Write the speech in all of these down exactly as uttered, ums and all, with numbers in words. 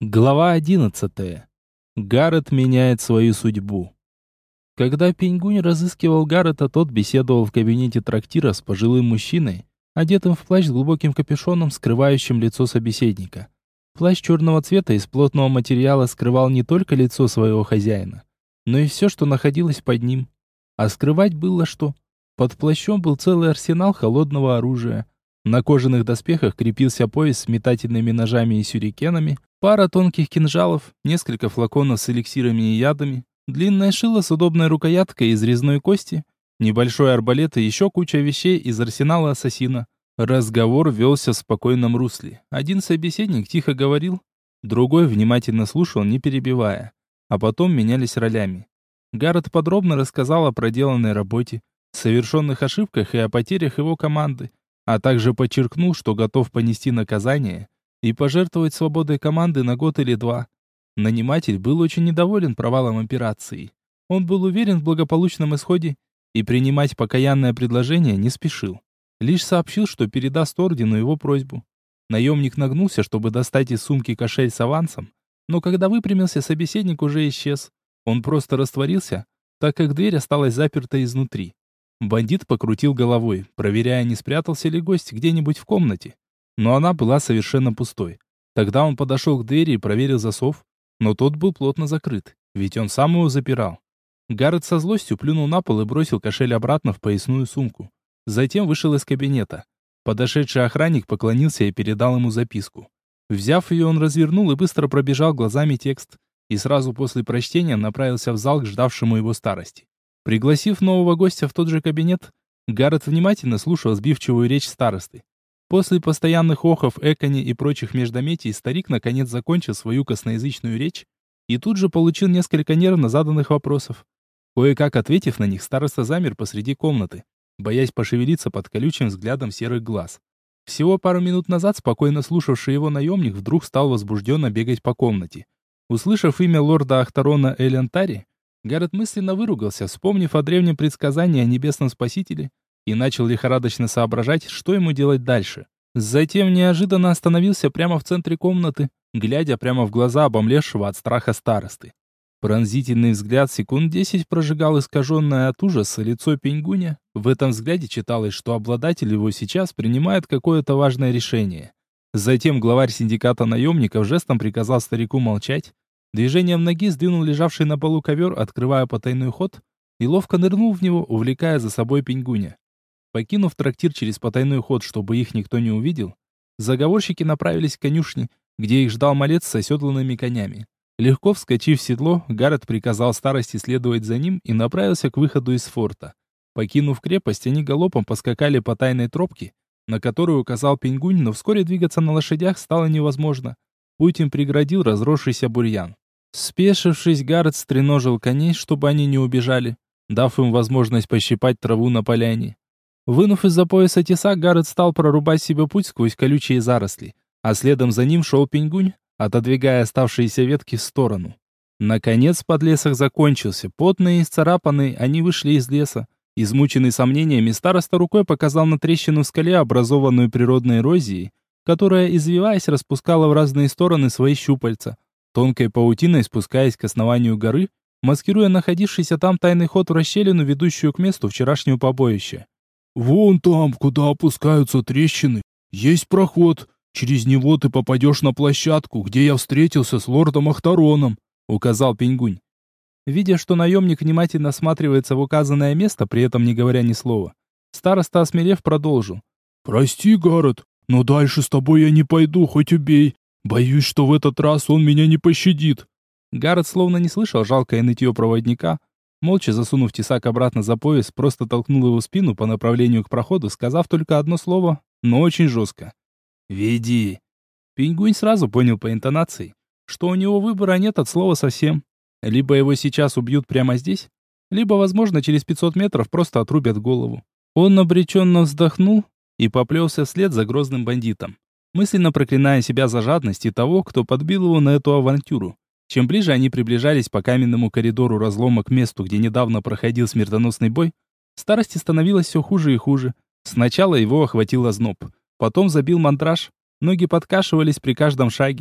Глава одиннадцатая. Гаррет меняет свою судьбу. Когда Пинь-Гунь разыскивал Гаррета, тот беседовал в кабинете трактира с пожилым мужчиной, одетым в плащ с глубоким капюшоном, скрывающим лицо собеседника. Плащ черного цвета из плотного материала скрывал не только лицо своего хозяина, но и все, что находилось под ним. А скрывать было что? Под плащом был целый арсенал холодного оружия. На кожаных доспехах крепился пояс с метательными ножами и сюрикенами, пара тонких кинжалов, несколько флаконов с эликсирами и ядами, длинное шило с удобной рукояткой из резной кости, небольшой арбалет и еще куча вещей из арсенала ассасина. Разговор велся в спокойном русле. Один собеседник тихо говорил, другой внимательно слушал, не перебивая. А потом менялись ролями. Гаррет подробно рассказал о проделанной работе, совершенных ошибках и о потерях его команды, а также подчеркнул, что готов понести наказание и пожертвовать свободой команды на год или два. Наниматель был очень недоволен провалом операции. Он был уверен в благополучном исходе и принимать покаянное предложение не спешил. Лишь сообщил, что передаст ордену его просьбу. Наемник нагнулся, чтобы достать из сумки кошель с авансом, но когда выпрямился, собеседник уже исчез. Он просто растворился, так как дверь осталась заперта изнутри. Бандит покрутил головой, проверяя, не спрятался ли гость где-нибудь в комнате. Но она была совершенно пустой. Тогда он подошел к двери и проверил засов, но тот был плотно закрыт, ведь он сам его запирал. Гаррет со злостью плюнул на пол и бросил кошель обратно в поясную сумку. Затем вышел из кабинета. Подошедший охранник поклонился и передал ему записку. Взяв ее, он развернул и быстро пробежал глазами текст, и сразу после прочтения направился в зал к ждавшему его старости. Пригласив нового гостя в тот же кабинет, Гаррет внимательно слушал сбивчивую речь старосты. После постоянных охов, экони и прочих междометий старик наконец закончил свою косноязычную речь и тут же получил несколько нервно заданных вопросов. Кое-как ответив на них, староста замер посреди комнаты, боясь пошевелиться под колючим взглядом серых глаз. Всего пару минут назад спокойно слушавший его наемник вдруг стал возбужденно бегать по комнате. Услышав имя лорда Ахтарона Элентари, Гаррет мысленно выругался, вспомнив о древнем предсказании о небесном спасителе, и начал лихорадочно соображать, что ему делать дальше. Затем неожиданно остановился прямо в центре комнаты, глядя прямо в глаза обомлевшего от страха старосты. Пронзительный взгляд секунд десять прожигал искаженное от ужаса лицо Пинь-Гуня. В этом взгляде читалось, что обладатель его сейчас принимает какое-то важное решение. Затем главарь синдиката наемников жестом приказал старику молчать, движением ноги сдвинул лежавший на полу ковер, открывая потайной ход, и ловко нырнул в него, увлекая за собой Пинь-Гуня. Покинув трактир через потайной ход, чтобы их никто не увидел, заговорщики направились к конюшне, где их ждал малец с оседланными конями. Легко вскочив в седло, Гаррет приказал старости следовать за ним и направился к выходу из форта. Покинув крепость, они галопом поскакали по тайной тропке, на которую указал Пинь-Гунь, но вскоре двигаться на лошадях стало невозможно. Путь им преградил разросшийся бурьян. Спешившись, Гаррет стреножил коней, чтобы они не убежали, дав им возможность пощипать траву на поляне. Вынув из-за пояса тесак, Гаррет стал прорубать себе путь сквозь колючие заросли, а следом за ним шел Пинь-Гунь, отодвигая оставшиеся ветки в сторону. Наконец подлесок закончился. Потные и исцарапанные, они вышли из леса. Измученный сомнениями, староста рукой показал на трещину в скале, образованную природной эрозией, которая, извиваясь, распускала в разные стороны свои щупальца, тонкой паутиной спускаясь к основанию горы, маскируя находившийся там тайный ход в расщелину, ведущую к месту вчерашнего побоища. «Вон там, куда опускаются трещины, есть проход. Через него ты попадешь на площадку, где я встретился с лордом Ахтароном», — указал Пинь-Гунь. Видя, что наемник внимательно осматривается в указанное место, при этом не говоря ни слова, староста, осмелев, продолжил. «Прости, Гаррет, но дальше с тобой я не пойду, хоть убей. Боюсь, что в этот раз он меня не пощадит». Гаррет словно не слышал жалкое нытье проводника, молча засунув тесак обратно за пояс, просто толкнул его в спину по направлению к проходу, сказав только одно слово, но очень жестко. «Веди». Пинь-Гунь сразу понял по интонации, что у него выбора нет от слова совсем. Либо его сейчас убьют прямо здесь, либо, возможно, через пятьсот метров просто отрубят голову. Он обреченно вздохнул и поплелся вслед за грозным бандитом, мысленно проклиная себя за жадность и того, кто подбил его на эту авантюру. Чем ближе они приближались по каменному коридору разлома к месту, где недавно проходил смертоносный бой, старости становилось все хуже и хуже. Сначала его охватил озноб, потом забил мандраж, ноги подкашивались при каждом шаге.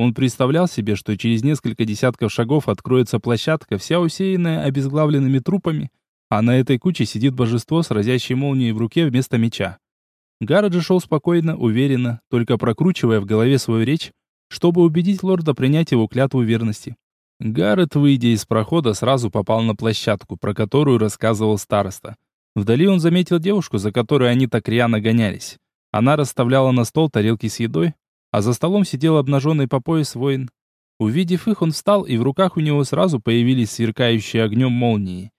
Он представлял себе, что через несколько десятков шагов откроется площадка, вся усеянная обезглавленными трупами, а на этой куче сидит божество с разящей молнией в руке вместо меча. Гаррет же шел спокойно, уверенно, только прокручивая в голове свою речь, чтобы убедить лорда принять его клятву верности. Гаррет, выйдя из прохода, сразу попал на площадку, про которую рассказывал староста. Вдали он заметил девушку, за которой они так рьяно гонялись. Она расставляла на стол тарелки с едой, а за столом сидел обнаженный по пояс воин. Увидев их, он встал, и в руках у него сразу появились сверкающие огнем молнии.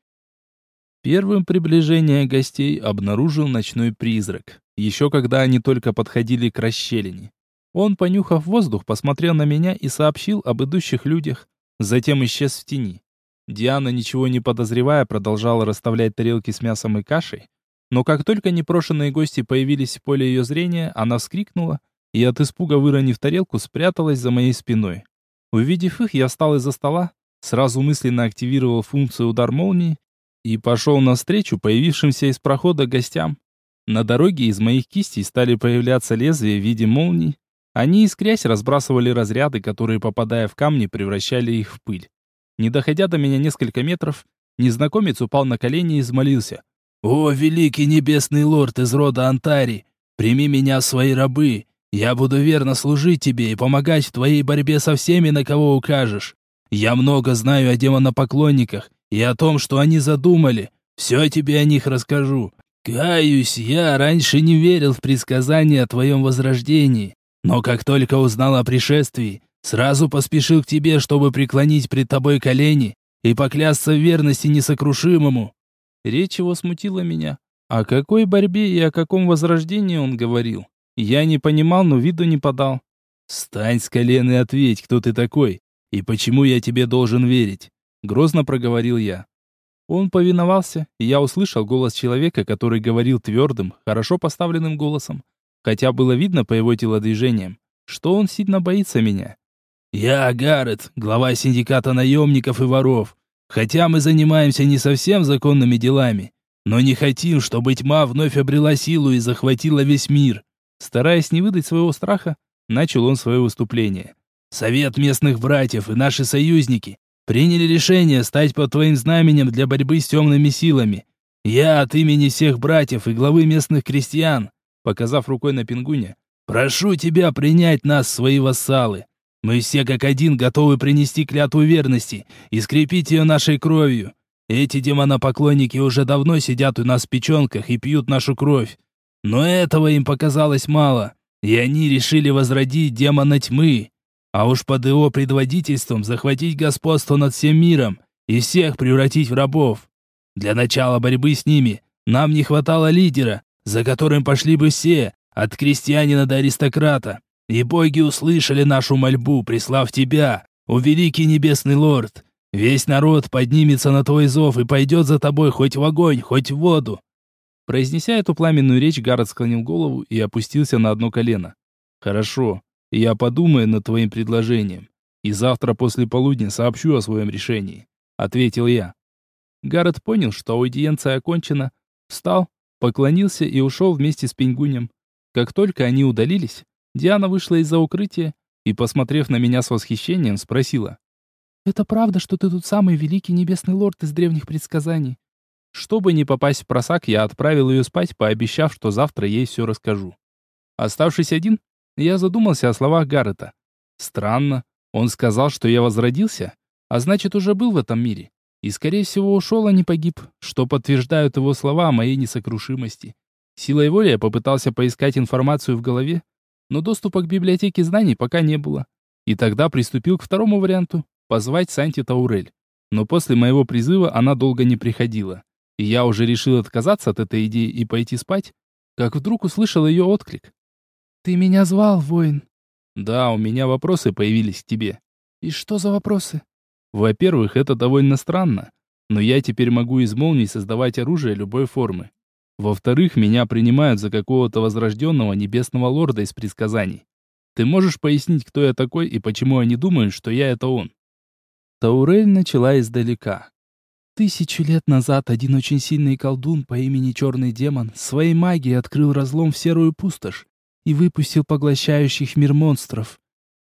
Первым приближение гостей обнаружил ночной призрак, еще когда они только подходили к расщелине. Он, понюхав воздух, посмотрел на меня и сообщил об идущих людях, затем исчез в тени. Диана, ничего не подозревая, продолжала расставлять тарелки с мясом и кашей, но как только непрошенные гости появились в поле ее зрения, она вскрикнула и от испуга, выронив тарелку, спряталась за моей спиной. Увидев их, я встал из-за стола, сразу мысленно активировал функцию удар молнии и пошел навстречу появившимся из прохода гостям. На дороге из моих кистей стали появляться лезвия в виде молний. Они, искрясь, разбрасывали разряды, которые, попадая в камни, превращали их в пыль. Не доходя до меня несколько метров, незнакомец упал на колени и взмолился: «О, великий небесный лорд из рода Антари, прими меня в свои рабы. Я буду верно служить тебе и помогать в твоей борьбе со всеми, на кого укажешь. Я много знаю о демонопоклонниках и о том, что они задумали. Все тебе о них расскажу. Каюсь, я раньше не верил в предсказания о твоем возрождении, но как только узнал о пришествии, сразу поспешил к тебе, чтобы преклонить пред тобой колени и поклясться в верности несокрушимому». Речь его смутила меня. О какой борьбе и о каком возрождении он говорил? Я не понимал, но виду не подал. «Встань с колен и ответь, кто ты такой, и почему я тебе должен верить?» Грозно проговорил я. Он повиновался, и я услышал голос человека, который говорил твердым, хорошо поставленным голосом, хотя было видно по его телодвижениям, что он сильно боится меня. «Я Гаррет, глава синдиката наемников и воров. Хотя мы занимаемся не совсем законными делами, но не хотим, чтобы тьма вновь обрела силу и захватила весь мир». Стараясь не выдать своего страха, начал он свое выступление. «Совет местных братьев и наши союзники приняли решение стать под твоим знаменем для борьбы с темными силами. Я от имени всех братьев и главы местных крестьян», показав рукой на Пингуня, «прошу тебя принять нас в свои вассалы. Мы все как один готовы принести клятву верности и скрепить ее нашей кровью. Эти демонопоклонники уже давно сидят у нас в печенках и пьют нашу кровь. Но этого им показалось мало, и они решили возродить демона тьмы, а уж под его предводительством захватить господство над всем миром и всех превратить в рабов. Для начала борьбы с ними нам не хватало лидера, за которым пошли бы все, от крестьянина до аристократа. И боги услышали нашу мольбу, прислав тебя, о великий небесный лорд. Весь народ поднимется на твой зов и пойдет за тобой хоть в огонь, хоть в воду». Произнеся эту пламенную речь, Гаррет склонил голову и опустился на одно колено. «Хорошо, я подумаю над твоим предложением, и завтра после полудня сообщу о своем решении», — ответил я. Гаррет понял, что аудиенция окончена, встал, поклонился и ушел вместе с Пингунем. Как только они удалились, Диана вышла из-за укрытия и, посмотрев на меня с восхищением, спросила: «Это правда, что ты тут самый великий небесный лорд из древних предсказаний?» Чтобы не попасть в просак, я отправил ее спать, пообещав, что завтра ей все расскажу. Оставшись один, я задумался о словах Гаррета. Странно, он сказал, что я возродился, а значит, уже был в этом мире. И, скорее всего, ушел, а не погиб, что подтверждают его слова о моей несокрушимости. Силой воли я попытался поискать информацию в голове, но доступа к библиотеке знаний пока не было. И тогда приступил к второму варианту — позвать Санти Таурель. Но после моего призыва она долго не приходила. И я уже решил отказаться от этой идеи и пойти спать, как вдруг услышал ее отклик. «Ты меня звал, воин?» «Да, у меня вопросы появились к тебе». «И что за вопросы?» «Во-первых, это довольно странно, но я теперь могу из молний создавать оружие любой формы. Во-вторых, меня принимают за какого-то возрожденного небесного лорда из предсказаний. Ты можешь пояснить, кто я такой и почему они думают, что я это он?» Таурель начала издалека. Тысячу лет назад один очень сильный колдун по имени Черный Демон своей магией открыл разлом в серую пустошь и выпустил поглощающих мир монстров.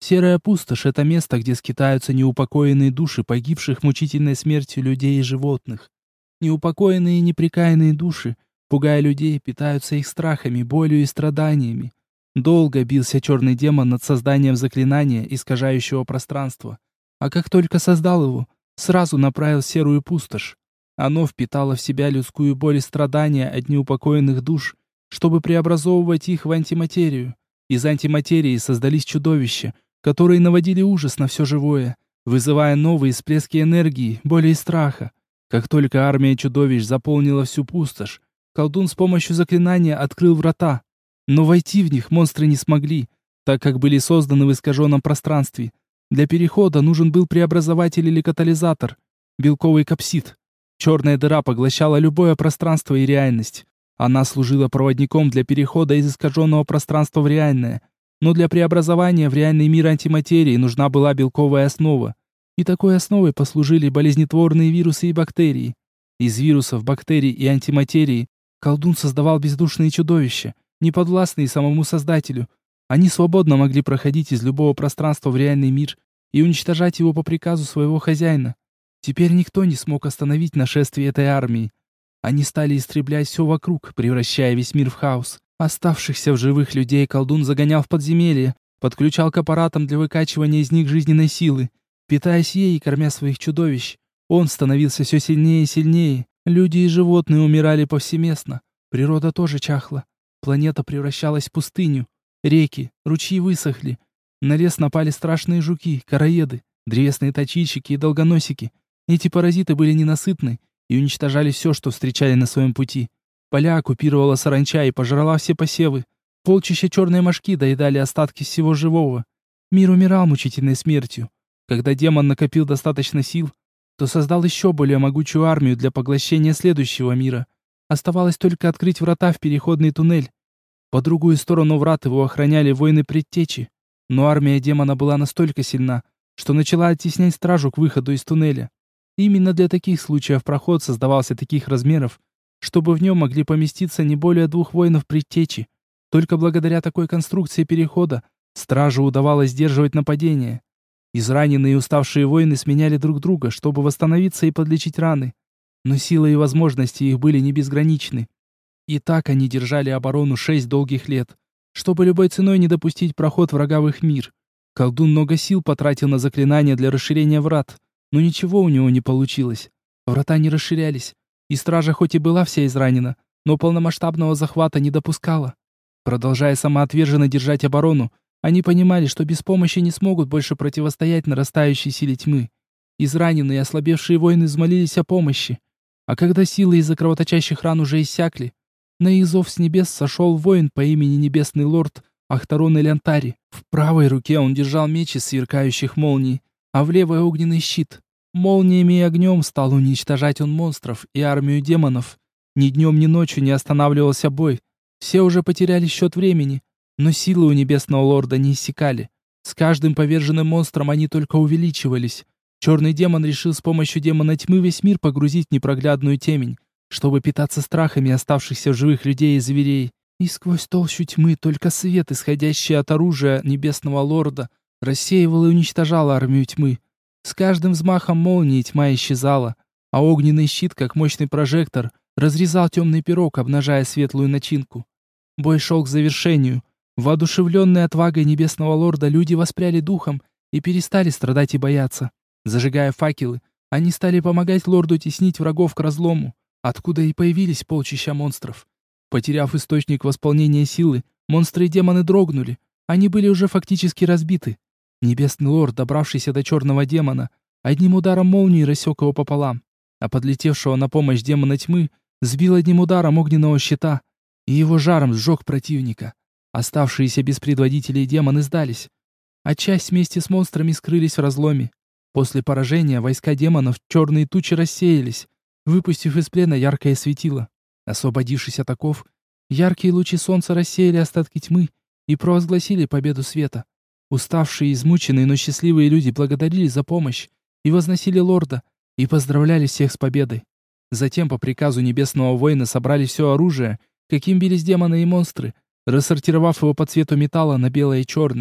Серая пустошь — это место, где скитаются неупокоенные души погибших мучительной смертью людей и животных. Неупокоенные и непрекаянные души, пугая людей, питаются их страхами, болью и страданиями. Долго бился черный демон над созданием заклинания, искажающего пространство. А как только создал его, сразу направил серую пустошь. Оно впитало в себя людскую боль и страдания от неупокоенных душ, чтобы преобразовывать их в антиматерию. Из антиматерии создались чудовища, которые наводили ужас на все живое, вызывая новые всплески энергии, боли и страха. Как только армия чудовищ заполнила всю пустошь, колдун с помощью заклинания открыл врата. Но войти в них монстры не смогли, так как были созданы в искаженном пространстве. Для перехода нужен был преобразователь или катализатор, белковый капсид. Черная дыра поглощала любое пространство и реальность. Она служила проводником для перехода из искаженного пространства в реальное. Но для преобразования в реальный мир антиматерии нужна была белковая основа. И такой основой послужили болезнетворные вирусы и бактерии. Из вирусов, бактерий и антиматерии колдун создавал бездушные чудовища, неподвластные самому Создателю. Они свободно могли проходить из любого пространства в реальный мир и уничтожать его по приказу своего хозяина. Теперь никто не смог остановить нашествие этой армии. Они стали истреблять все вокруг, превращая весь мир в хаос. Оставшихся в живых людей колдун загонял в подземелье, подключал к аппаратам для выкачивания из них жизненной силы. Питаясь ей и кормя своих чудовищ, он становился все сильнее и сильнее. Люди и животные умирали повсеместно. Природа тоже чахла. Планета превращалась в пустыню. Реки, ручьи высохли. На лес напали страшные жуки, короеды, древесные точильщики и долгоносики. Эти паразиты были ненасытны и уничтожали все, что встречали на своем пути. Поля оккупировала саранча и пожрала все посевы. Полчища черной мошки доедали остатки всего живого. Мир умирал мучительной смертью. Когда демон накопил достаточно сил, то создал еще более могучую армию для поглощения следующего мира. Оставалось только открыть врата в переходный туннель. По другую сторону врат его охраняли воины предтечи. Но армия демона была настолько сильна, что начала оттеснять стражу к выходу из туннеля. Именно для таких случаев проход создавался таких размеров, чтобы в нем могли поместиться не более двух воинов предтечи. Только благодаря такой конструкции перехода стражу удавалось сдерживать нападения. Израненные и уставшие воины сменяли друг друга, чтобы восстановиться и подлечить раны. Но силы и возможности их были не безграничны. И так они держали оборону шесть долгих лет, чтобы любой ценой не допустить проход врага в их мир. Колдун много сил потратил на заклинания для расширения врат, но ничего у него не получилось. Врата не расширялись, и стража хоть и была вся изранена, но полномасштабного захвата не допускала. Продолжая самоотверженно держать оборону, они понимали, что без помощи не смогут больше противостоять нарастающей силе тьмы. Израненные и ослабевшие воины взмолились о помощи. А когда силы из-за кровоточащих ран уже иссякли, на их зов с небес сошел воин по имени Небесный Лорд Ахтарон Элянтари. В правой руке он держал меч из сверкающих молний, а в левой огненный щит. Молниями и огнем стал уничтожать он монстров и армию демонов. Ни днем, ни ночью не останавливался бой. Все уже потеряли счет времени, но силы у Небесного Лорда не иссякали. С каждым поверженным монстром они только увеличивались. Черный демон решил с помощью демона тьмы весь мир погрузить в непроглядную темень, чтобы питаться страхами оставшихся в живых людей и зверей. И сквозь толщу тьмы только свет, исходящий от оружия Небесного Лорда, рассеивал и уничтожал армию тьмы. С каждым взмахом молнии тьма исчезала, а огненный щит, как мощный прожектор, разрезал темный пирог, обнажая светлую начинку. Бой шел к завершению. Воодушевленные отвагой Небесного Лорда, люди воспряли духом и перестали страдать и бояться. Зажигая факелы, они стали помогать лорду теснить врагов к разлому, откуда и появились полчища монстров. Потеряв источник восполнения силы, монстры и демоны дрогнули. Они были уже фактически разбиты. Небесный лорд, добравшийся до черного демона, одним ударом молнии рассек его пополам, а подлетевшего на помощь демона тьмы сбил одним ударом огненного щита, и его жаром сжег противника. Оставшиеся без предводителей демоны сдались, а часть вместе с монстрами скрылись в разломе. После поражения войска демонов черные тучи рассеялись, выпустив из плена яркое светило. Освободившись от оков, яркие лучи солнца рассеяли остатки тьмы и провозгласили победу света. Уставшие, измученные, но счастливые люди благодарили за помощь и возносили лорда, и поздравляли всех с победой. Затем по приказу Небесного Воина собрали все оружие, каким бились демоны и монстры, рассортировав его по цвету металла на белое и черное.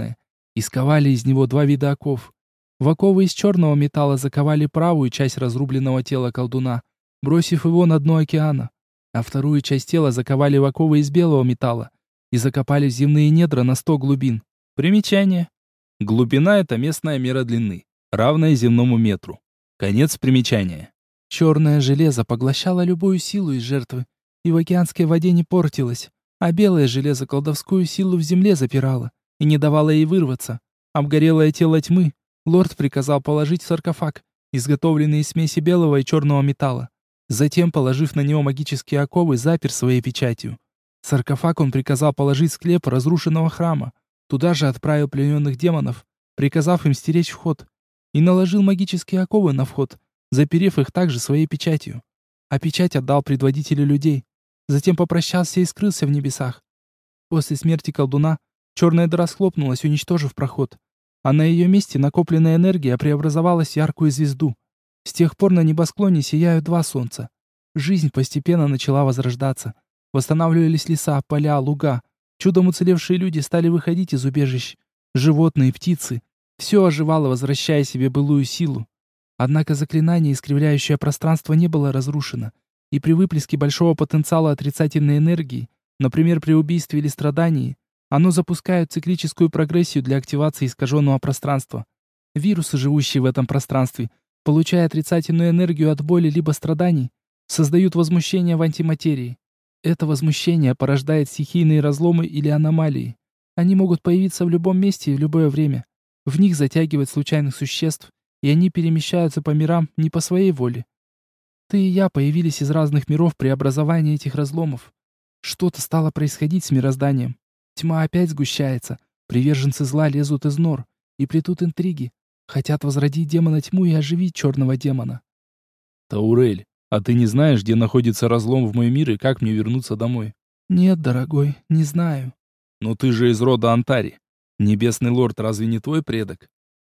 и сковали из него два вида оков. В оковы из черного металла заковали правую часть разрубленного тела колдуна, бросив его на дно океана, а вторую часть тела заковали в оковы из белого металла и закопали в земные недра на сто глубин. Примечание. Глубина — это местная мера длины, равная земному метру. Конец примечания. Черное железо поглощало любую силу из жертвы, и в океанской воде не портилось, а белое железо колдовскую силу в земле запирало и не давало ей вырваться. Обгорелое тело тьмы лорд приказал положить в саркофаг, изготовленный из смеси белого и черного металла. Затем, положив на него магические оковы, запер своей печатью. Саркофаг он приказал положить в склеп разрушенного храма. Туда же отправил плененных демонов, приказав им стеречь вход, и наложил магические оковы на вход, заперев их также своей печатью. А печать отдал предводителю людей. Затем попрощался и скрылся в небесах. После смерти колдуна черная дыра схлопнулась, уничтожив проход, а на ее месте накопленная энергия преобразовалась в яркую звезду. С тех пор на небосклоне сияют два солнца. Жизнь постепенно начала возрождаться. Восстанавливались леса, поля, луга. Чудом уцелевшие люди стали выходить из убежищ. Животные, птицы. Все оживало, возвращая себе былую силу. Однако заклинание, искривляющее пространство, не было разрушено. И при выплеске большого потенциала отрицательной энергии, например, при убийстве или страдании, оно запускает циклическую прогрессию для активации искаженного пространства. Вирусы, живущие в этом пространстве, получая отрицательную энергию от боли либо страданий, создают возмущение в антиматерии. Это возмущение порождает стихийные разломы или аномалии. Они могут появиться в любом месте и в любое время. В них затягивают случайных существ, и они перемещаются по мирам не по своей воле. Ты и я появились из разных миров при образовании этих разломов. Что-то стало происходить с мирозданием. Тьма опять сгущается, приверженцы зла лезут из нор и плетут интриги, хотят возродить демона тьму и оживить черного демона. Таурель, а ты не знаешь, где находится разлом в мой мир и как мне вернуться домой? Нет, дорогой, не знаю. Но ты же из рода Антари. Небесный лорд разве не твой предок?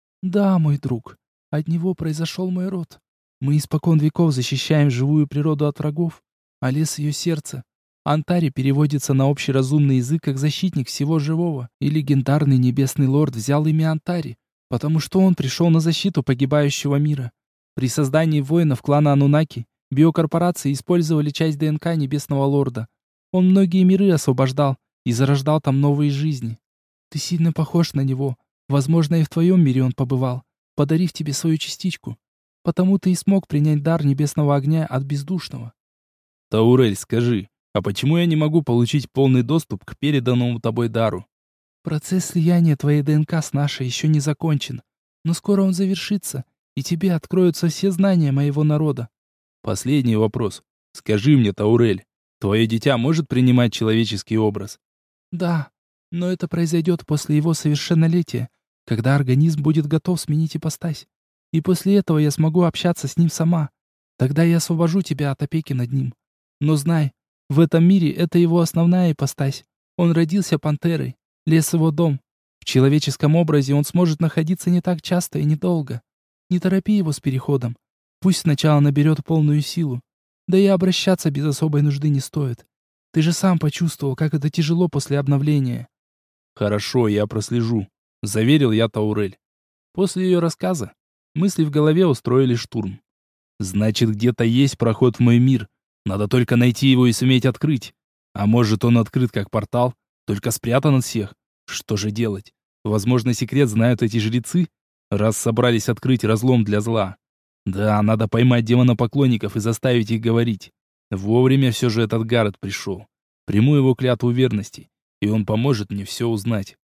Да, мой друг, от него произошел мой род. Мы испокон веков защищаем живую природу от врагов, а лес ее сердце. Антари переводится на общеразумный язык как защитник всего живого, и легендарный небесный лорд взял имя Антари, потому что он пришел на защиту погибающего мира. При создании воинов клана Анунаки биокорпорации использовали часть ДНК небесного лорда. Он многие миры освобождал и зарождал там новые жизни. Ты сильно похож на него. Возможно, и в твоем мире он побывал, подарив тебе свою частичку. Потому ты и смог принять дар небесного огня от бездушного. Таурель, скажи, а почему я не могу получить полный доступ к переданному тобой дару? Процесс слияния твоей ДНК с нашей еще не закончен, но скоро он завершится, и тебе откроются все знания моего народа. Последний вопрос. Скажи мне, Таурель, твое дитя может принимать человеческий образ? Да, но это произойдет после его совершеннолетия, когда организм будет готов сменить ипостась. И после этого я смогу общаться с ним сама. Тогда я освобожу тебя от опеки над ним. Но знай, в этом мире это его основная ипостась. Он родился пантерой, лес его дом. В человеческом образе он сможет находиться не так часто и недолго. Не торопи его с переходом. Пусть сначала наберет полную силу. Да и обращаться без особой нужды не стоит. Ты же сам почувствовал, как это тяжело после обновления. Хорошо, я прослежу, заверил я Таурель. После ее рассказа мысли в голове устроили штурм. Значит, где-то есть проход в мой мир. Надо только найти его и суметь открыть. А может, он открыт как портал, только спрятан от всех. Что же делать? Возможно, секрет знают эти жрецы, раз собрались открыть разлом для зла. Да, надо поймать демонопоклонников и заставить их говорить. Вовремя все же этот Гаррет пришел. Приму его клятву верности, и он поможет мне все узнать.